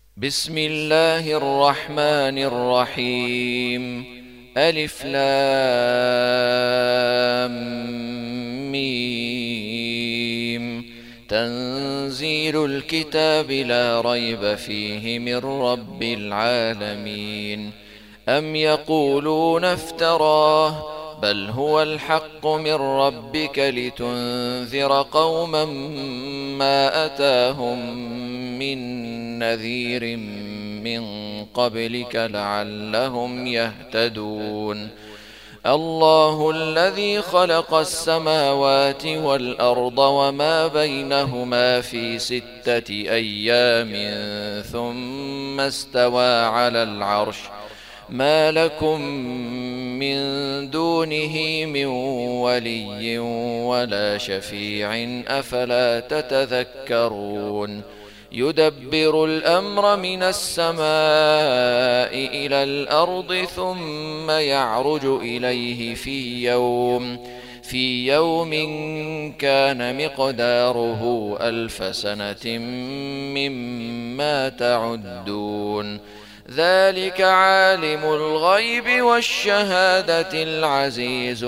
بسم الله الرحمن الرحيم. ألف لام ميم. تنزيل الكتاب لا ريب فيه من رب العالمين. أم يقولون افتراه بل هو الحق من ربك لتنذر قوما ما أتاهم من نذير من قبلك لعلهم يهتدون. الله الذي خلق السماوات والأرض وما بينهما في 6 أيام ثم استوى على العرش. ما لكم من دونه من ولي ولا شفيع أفلا تتذكرون. يدبر الأمر من السماء إلى الأرض ثم يعرج إليه في يوم كان مقداره 1000 سنة مما تعدون. ذلك عالم الغيب والشهادة العزيز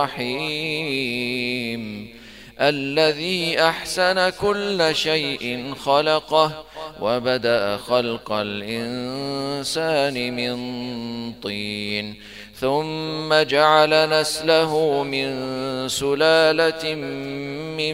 الرحيم. الذي أحسن كل شيء خلقه وبدأ خلق الإنسان من طين ثم جعل نسله من سلالة من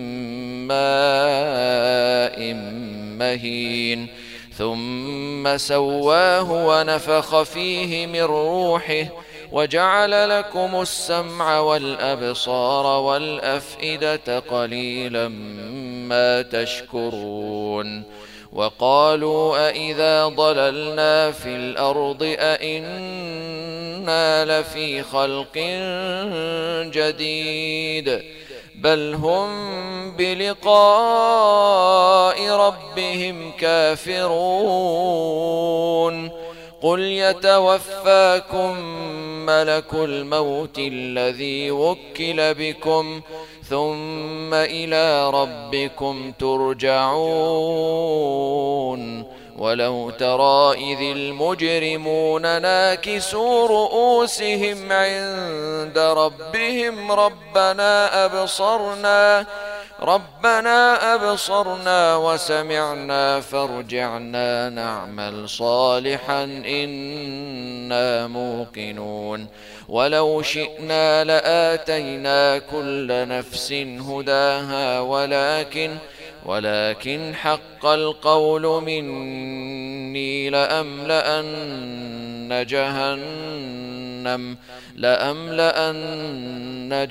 ماء مهين ثم سواه ونفخ فيه من روحه وجعل لكم السمع والأبصار والأفئدة قليلا ما تشكرون. وقالوا أإذا ضللنا في الأرض أإنا لفي خلق جديد بل هم بلقاء ربهم كافرون. قل يتوفاكم ملك الموت الذي وكل بكم ثم إلى ربكم ترجعون. ولو ترى إذ المجرمون ناكسوا رؤوسهم عند ربهم ربنا أبصرنا وسمعنا فارجعنا نعمل صالحا إنا موقنون. ولو شئنا لآتينا كل نفس هداها ولكن حق القول مني لأملأن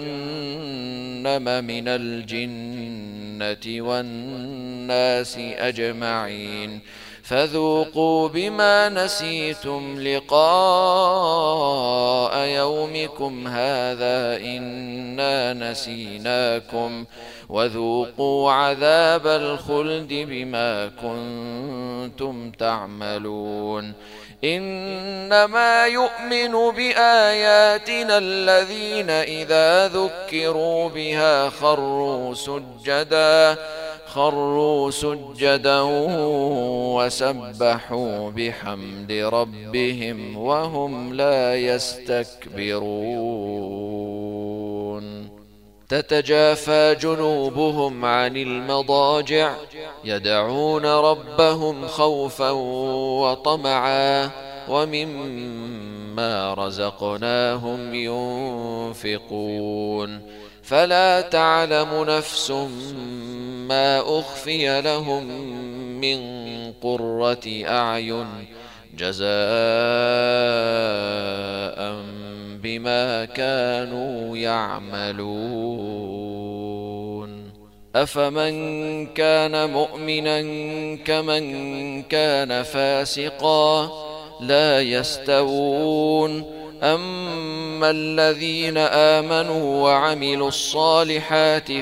جهنم من الجنة والناس أجمعين. فذوقوا بما نسيتم لقاء يومكم هذا إنا نسيناكم وذوقوا عذاب الخلد بما كنتم تعملون. إنما يؤمن بآياتنا الذين إذا ذكروا بها خروا سجدا وسبحوا بحمد ربهم وهم لا يستكبرون. تتجافى جنوبهم عن المضاجع يدعون ربهم خوفا وطمعا ومما رزقناهم ينفقون. فلا تعلم نفس ما أخفي لهم من قرة أعين جزاء بما كانوا يعملون. أفمن كان مؤمنا كمن كان فاسقا لا يستوون. أما الذين آمنوا وعملوا الصالحات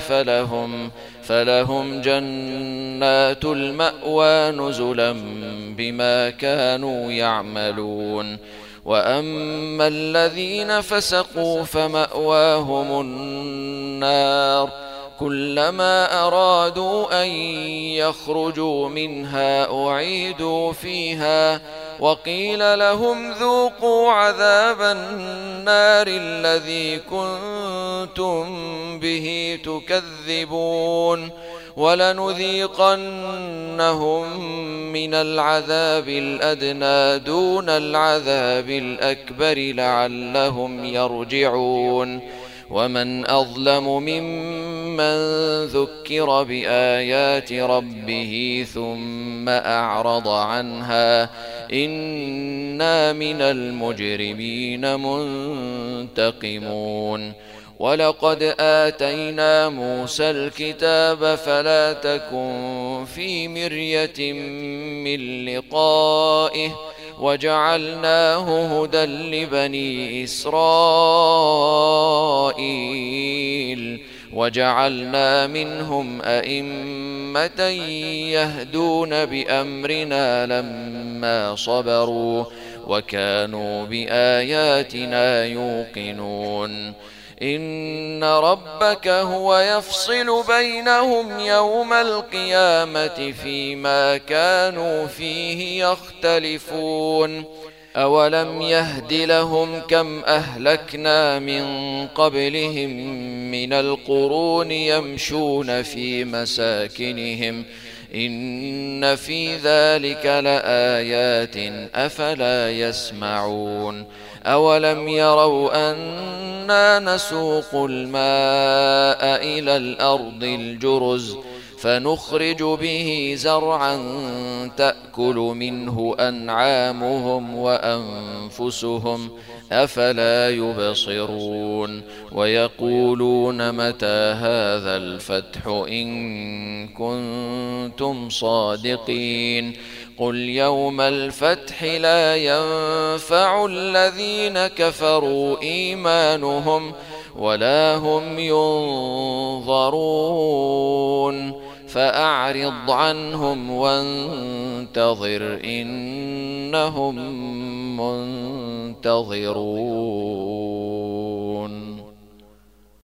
فلهم جنات المأوى نزلا بما كانوا يعملون. وأما الذين فسقوا فمأواهم النار كلما أرادوا أن يخرجوا منها أعيدوا فيها وقيل لهم ذوقوا عذاب النار الذي كنتم به تكذبون ولنذيقنهم من العذاب الأدنى دون العذاب الأكبر لعلهم يرجعون ومن أظلم ممن ذكر بآيات ربه ثم أعرض عنها إنا من المجرمين منتقمون ولقد آتينا موسى الكتاب فلا تكن في مرية من لقائه وجعلناه هدى لبني إسرائيل وجعلنا منهم أئمة يهدون بأمرنا لما صبروا وكانوا بآياتنا يوقنون إن ربك هو يفصل بينهم يوم القيامة فيما كانوا فيه يختلفون أولم يهد لهم كم أهلكنا من قبلهم من القرون يمشون في مساكنهم إن في ذلك لآيات أفلا يسمعون أولم يروا أنا نسوق الماء إلى الأرض الجرز فنخرج به زرعا تأكل منه أنعامهم وأنفسهم أفلا يبصرون ويقولون متى هذا الفتح إن كنتم صادقين قل يوم الفتح لا ينفع الذين كفروا إيمانهم ولا هم ينظرون فأعرض عنهم وانتظر إنهم منتظرون.